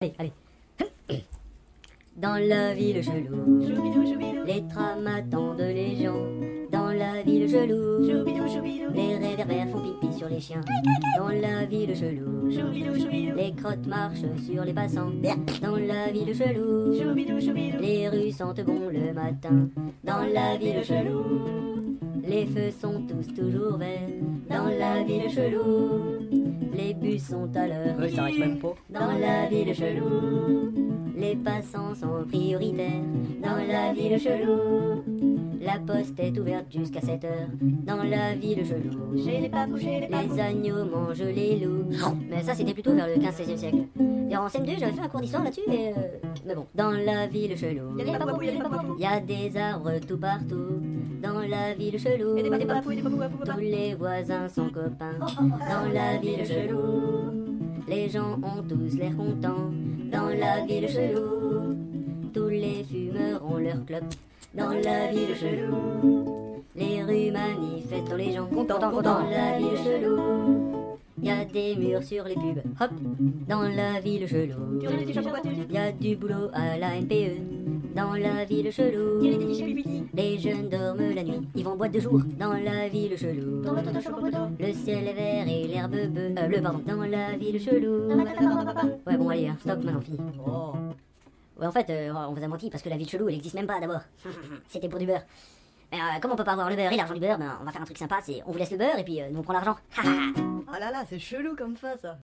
Allez, allez. Dans la ville chelou, les trams attendent les gens. Dans la ville chelou, les réverbères font pipi sur les chiens. Dans la ville chelou, les crottes marchent sur les passants. Dans la ville chelou, les rues sentent bon le matin. Dans la ville chelou, les feux sont tous toujours verts. Dans la ville chelou, les bus sont à l'heure. Oui, ça arrive même pas. Dans la ville chelou, les passants sont prioritaires. Dans la ville chelou, la poste est ouverte jusqu'à 7 heures. Dans la ville chelou, Chez les papous, les agneaux mangent les loups. Mais ça c'était plutôt vers le 15-16e siècle. Et en CM2 j'avais fait un cours d'histoire là-dessus mais bon. Dans la ville chelou, Il y a des papous, il y a des papous. il y a des arbres tout partout. Dans la ville chelou, Il y a des papous, il y a des papous. tous les voisins sont copains. Dans la ville chelou, les gens ont tous l'air contents. Dans la ville chelou, tous les fumeurs ont leur clope. Dans la ville chelou, les rues manifestent dans les gens. Dans la ville chelou, y a des murs sur les pubs. Hop, dans la ville chelou, y a du boulot à la NPE. Dans la ville chelou, les jeunes dorment la nuit, ils vont en boîte de jour. Dans la ville chelou, le ciel est vert et l'herbe bleu pardon. Dans la ville chelou. Ouais bon allez, hein, stop maintenant fille. Oh. Ouais en fait on vous a menti parce que la ville chelou elle existe même pas d'abord. C'était pour du beurre. Mais comme on peut pas avoir le beurre et l'argent du beurre, ben on va faire un truc sympa, c'est on vous laisse le beurre et puis nous on prend l'argent. Ah là là, c'est chelou comme ça.